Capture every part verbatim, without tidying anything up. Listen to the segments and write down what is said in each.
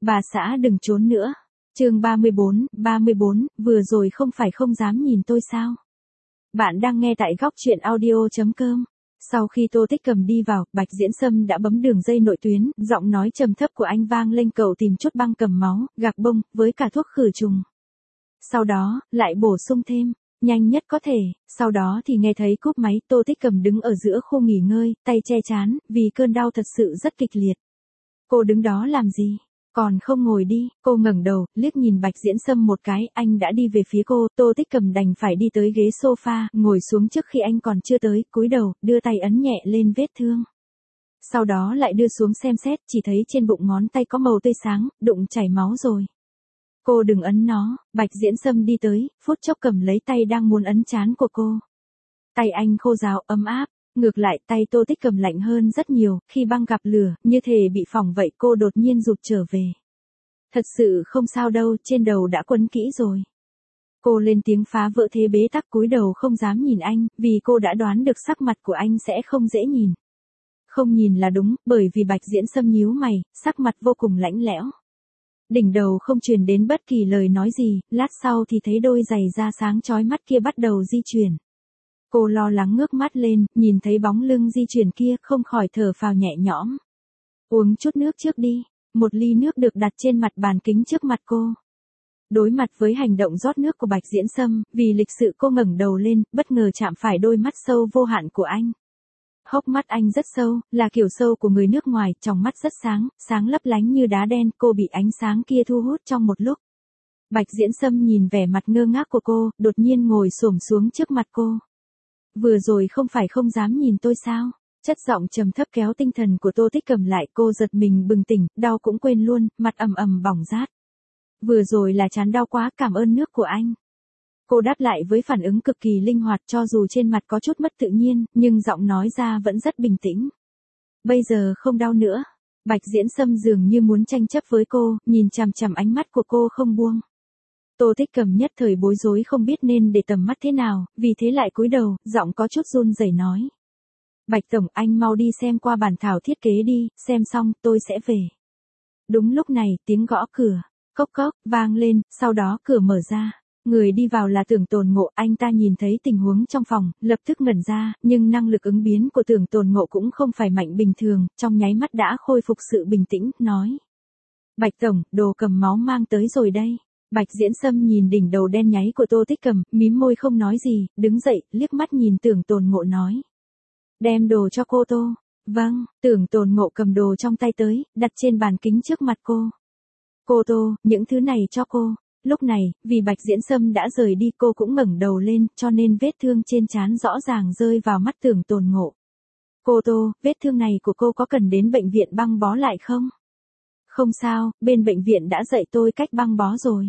Bà xã đừng trốn nữa. Chương ba mươi bốn, ba mươi bốn, vừa rồi không phải không dám nhìn tôi sao? Bạn đang nghe tại góc truyện audio chấm com. Sau khi Tô Tích Cầm đi vào, Bạch Diễn Sâm đã bấm đường dây nội tuyến, giọng nói trầm thấp của anh vang lên cầu tìm chút băng cầm máu, gạc bông, với cả thuốc khử trùng. Sau đó, lại bổ sung thêm, nhanh nhất có thể, sau đó thì nghe thấy cúp máy, Tô Tích Cầm đứng ở giữa khu nghỉ ngơi, tay che trán, vì cơn đau thật sự rất kịch liệt. Cô đứng đó làm gì? Còn không ngồi đi, cô ngẩng đầu, liếc nhìn Bạch Diễn Sâm một cái, anh đã đi về phía cô, Tô Tích Cầm đành phải đi tới ghế sofa, ngồi xuống trước khi anh còn chưa tới, cúi đầu, đưa tay ấn nhẹ lên vết thương. Sau đó lại đưa xuống xem xét, chỉ thấy trên bụng ngón tay có màu tươi sáng, đụng chảy máu rồi. Cô đừng ấn nó, Bạch Diễn Sâm đi tới, phút chốc cầm lấy tay đang muốn ấn trán của cô. Tay anh khô ráo, ấm áp. Ngược lại tay Tô Tích Cầm lạnh hơn rất nhiều, khi băng gặp lửa, như thể bị phỏng vậy cô đột nhiên rụt trở về. Thật sự không sao đâu, trên đầu đã quấn kỹ rồi. Cô lên tiếng phá vỡ thế bế tắc, cúi đầu không dám nhìn anh, vì cô đã đoán được sắc mặt của anh sẽ không dễ nhìn. Không nhìn là đúng, bởi vì Bạch Diễn Sâm nhíu mày, sắc mặt vô cùng lạnh lẽo. Đỉnh đầu không truyền đến bất kỳ lời nói gì, lát sau thì thấy đôi giày da sáng chói mắt kia bắt đầu di chuyển. Cô lo lắng ngước mắt lên, nhìn thấy bóng lưng di chuyển kia, không khỏi thở phào nhẹ nhõm. Uống chút nước trước đi. Một ly nước được đặt trên mặt bàn kính trước mặt cô. Đối mặt với hành động rót nước của Bạch Diễn Sâm, vì lịch sự cô ngẩng đầu lên, bất ngờ chạm phải đôi mắt sâu vô hạn của anh. Hốc mắt anh rất sâu, là kiểu sâu của người nước ngoài, tròng mắt rất sáng, sáng lấp lánh như đá đen, cô bị ánh sáng kia thu hút trong một lúc. Bạch Diễn Sâm nhìn vẻ mặt ngơ ngác của cô, đột nhiên ngồi xổm xuống trước mặt cô. Vừa rồi không phải không dám nhìn tôi sao? Chất giọng trầm thấp kéo tinh thần của Tô Tích Cầm lại, cô giật mình bừng tỉnh, đau cũng quên luôn, mặt ầm ầm bỏng rát. Vừa rồi là chán đau quá, cảm ơn nước của anh. Cô đáp lại với phản ứng cực kỳ linh hoạt, cho dù trên mặt có chút mất tự nhiên, nhưng giọng nói ra vẫn rất bình tĩnh. Bây giờ không đau nữa. Bạch Diễn Sâm dường như muốn tranh chấp với cô, nhìn chằm chằm ánh mắt của cô không buông. Tô Tích Cầm nhất thời bối rối không biết nên để tầm mắt thế nào, vì thế lại cúi đầu, giọng có chút run rẩy nói. Bạch Tổng, anh mau đi xem qua bản thảo thiết kế đi, xem xong, tôi sẽ về. Đúng lúc này, tiếng gõ cửa, cốc cốc, vang lên, sau đó cửa mở ra. Người đi vào là Tưởng Tồn Ngộ, anh ta nhìn thấy tình huống trong phòng, lập tức ngẩn ra, nhưng năng lực ứng biến của Tưởng Tồn Ngộ cũng không phải mạnh bình thường, trong nháy mắt đã khôi phục sự bình tĩnh, nói. Bạch Tổng, đồ cầm máu mang tới rồi đây. Bạch Diễn Sâm nhìn đỉnh đầu đen nháy của Tô Tích Cầm, mím môi không nói gì, đứng dậy, liếc mắt nhìn Tưởng Tồn Ngộ nói. Đem đồ cho cô Tô. Vâng, Tưởng Tồn Ngộ cầm đồ trong tay tới, đặt trên bàn kính trước mặt cô. Cô Tô, những thứ này cho cô. Lúc này, vì Bạch Diễn Sâm đã rời đi cô cũng ngẩng đầu lên, cho nên vết thương trên trán rõ ràng rơi vào mắt Tưởng Tồn Ngộ. Cô Tô, vết thương này của cô có cần đến bệnh viện băng bó lại không? Không sao, bên bệnh viện đã dạy tôi cách băng bó rồi.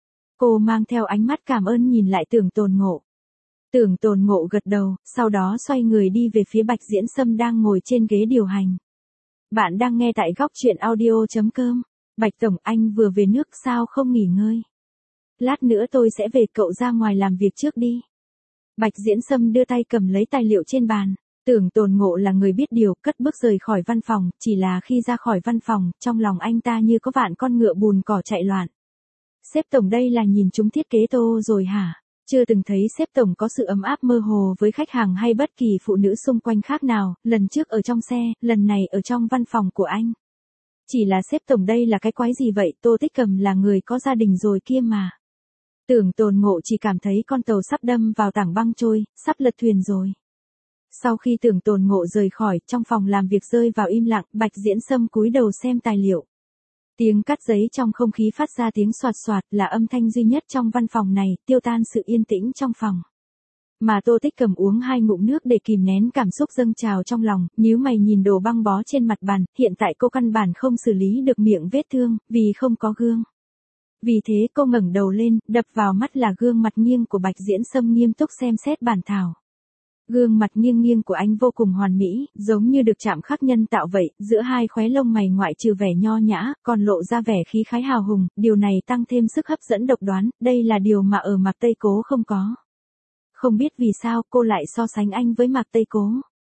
Cô mang theo ánh mắt cảm ơn nhìn lại Tưởng Tồn Ngộ. Tưởng Tồn Ngộ gật đầu, sau đó xoay người đi về phía Bạch Diễn Sâm đang ngồi trên ghế điều hành. Bạn đang nghe tại góc truyện audio chấm com. Bạch Tổng, anh vừa về nước sao không nghỉ ngơi? Lát nữa tôi sẽ về, cậu ra ngoài làm việc trước đi. Bạch Diễn Sâm đưa tay cầm lấy tài liệu trên bàn. Tưởng Tồn Ngộ là người biết điều, cất bước rời khỏi văn phòng, chỉ là khi ra khỏi văn phòng, trong lòng anh ta như có vạn con ngựa bùn cỏ chạy loạn. Sếp Tổng đây là nhìn chúng thiết kế Tô rồi hả? Chưa từng thấy sếp Tổng có sự ấm áp mơ hồ với khách hàng hay bất kỳ phụ nữ xung quanh khác nào, lần trước ở trong xe, lần này ở trong văn phòng của anh. Chỉ là sếp Tổng đây là cái quái gì vậy, Tô Tích Cầm là người có gia đình rồi kia mà. Tưởng Tồn Ngộ chỉ cảm thấy con tàu sắp đâm vào tảng băng trôi, sắp lật thuyền rồi. Sau khi Tưởng Tồn Ngộ rời khỏi, trong phòng làm việc rơi vào im lặng, Bạch Diễn Sâm cúi đầu xem tài liệu. Tiếng cắt giấy trong không khí phát ra tiếng xoạt xoạt là âm thanh duy nhất trong văn phòng này, tiêu tan sự yên tĩnh trong phòng. Mà Tô Tích Cầm uống hai ngụm nước để kìm nén cảm xúc dâng trào trong lòng, nhíu mày nhìn đồ băng bó trên mặt bàn, hiện tại cô căn bản không xử lý được miệng vết thương, vì không có gương. Vì thế cô ngẩng đầu lên, đập vào mắt là gương mặt nghiêng của Bạch Diễn Sâm nghiêm túc xem xét bản thảo. Gương mặt nghiêng nghiêng của anh vô cùng hoàn mỹ, giống như được chạm khắc nhân tạo vậy, giữa hai khóe lông mày ngoại trừ vẻ nho nhã, còn lộ ra vẻ khí khái hào hùng, điều này tăng thêm sức hấp dẫn độc đoán, đây là điều mà ở Mạc Tây Cố không có. Không biết vì sao cô lại so sánh anh với Mạc Tây Cố.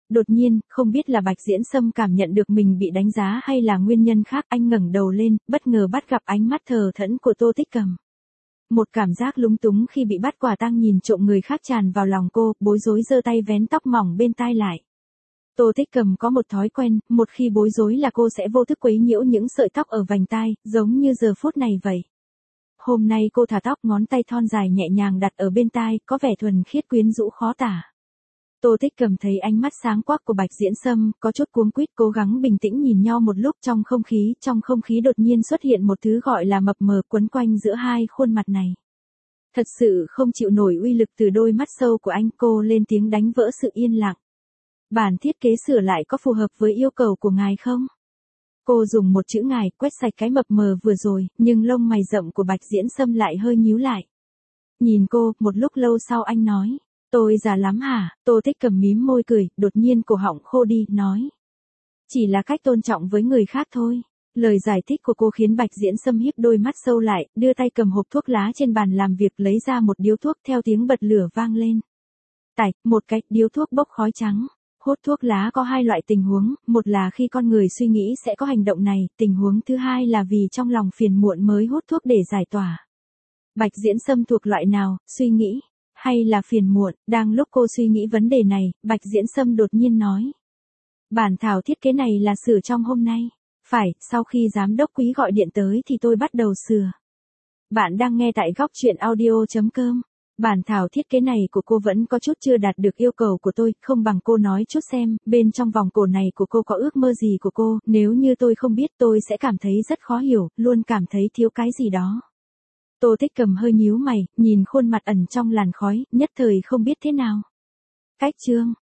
Đột nhiên, không biết là Bạch Diễn Sâm cảm nhận được mình bị đánh giá hay là nguyên nhân khác, anh ngẩng đầu lên, bất ngờ bắt gặp ánh mắt thờ thẫn của Tô Tích Cầm. Một cảm giác lúng túng khi bị bắt quả tang nhìn trộm người khác tràn vào lòng cô, bối rối giơ tay vén tóc mỏng bên tai lại. Tô Tích Cầm có một thói quen, một khi bối rối là cô sẽ vô thức quấy nhiễu những sợi tóc ở vành tai, giống như giờ phút này vậy. Hôm nay cô thả tóc, ngón tay thon dài nhẹ nhàng đặt ở bên tai, có vẻ thuần khiết quyến rũ khó tả. Tô Tích Cầm thấy ánh mắt sáng quắc của Bạch Diễn Sâm, có chút cuống quýt, cố gắng bình tĩnh nhìn nhau một lúc. Trong không khí, trong không khí đột nhiên xuất hiện một thứ gọi là mập mờ quấn quanh giữa hai khuôn mặt này. Thật sự không chịu nổi uy lực từ đôi mắt sâu của anh, cô lên tiếng đánh vỡ sự yên lặng. Bản thiết kế sửa lại có phù hợp với yêu cầu của ngài không? Cô dùng một chữ ngài quét sạch cái mập mờ vừa rồi, nhưng lông mày rậm của Bạch Diễn Sâm lại hơi nhíu lại. Nhìn cô, một lúc lâu sau anh nói, tôi già lắm hả? Tô Tích Cầm mím môi cười, đột nhiên cổ họng khô đi, nói. Chỉ là cách tôn trọng với người khác thôi. Lời giải thích của cô khiến Bạch Diễn Sâm híp đôi mắt sâu lại, đưa tay cầm hộp thuốc lá trên bàn làm việc lấy ra một điếu thuốc, theo tiếng bật lửa vang lên. Tạch, một cái, điếu thuốc bốc khói trắng. Hút thuốc lá có hai loại tình huống, một là khi con người suy nghĩ sẽ có hành động này, tình huống thứ hai là vì trong lòng phiền muộn mới hút thuốc để giải tỏa. Bạch Diễn Sâm thuộc loại nào, suy nghĩ, hay là phiền muộn? Đang lúc cô suy nghĩ vấn đề này, Bạch Diễn Sâm đột nhiên nói. Bản thảo thiết kế này là sửa trong hôm nay. Phải, sau khi giám đốc Quý gọi điện tới thì tôi bắt đầu sửa. Bạn đang nghe tại góc truyện audio chấm com. Bản thảo thiết kế này của cô vẫn có chút chưa đạt được yêu cầu của tôi, không bằng cô nói chút xem, bên trong vòng cổ này của cô có ước mơ gì của cô, nếu như tôi không biết tôi sẽ cảm thấy rất khó hiểu, luôn cảm thấy thiếu cái gì đó. Tô Tích Cầm hơi nhíu mày, nhìn khuôn mặt ẩn trong làn khói, nhất thời không biết thế nào. Cách chương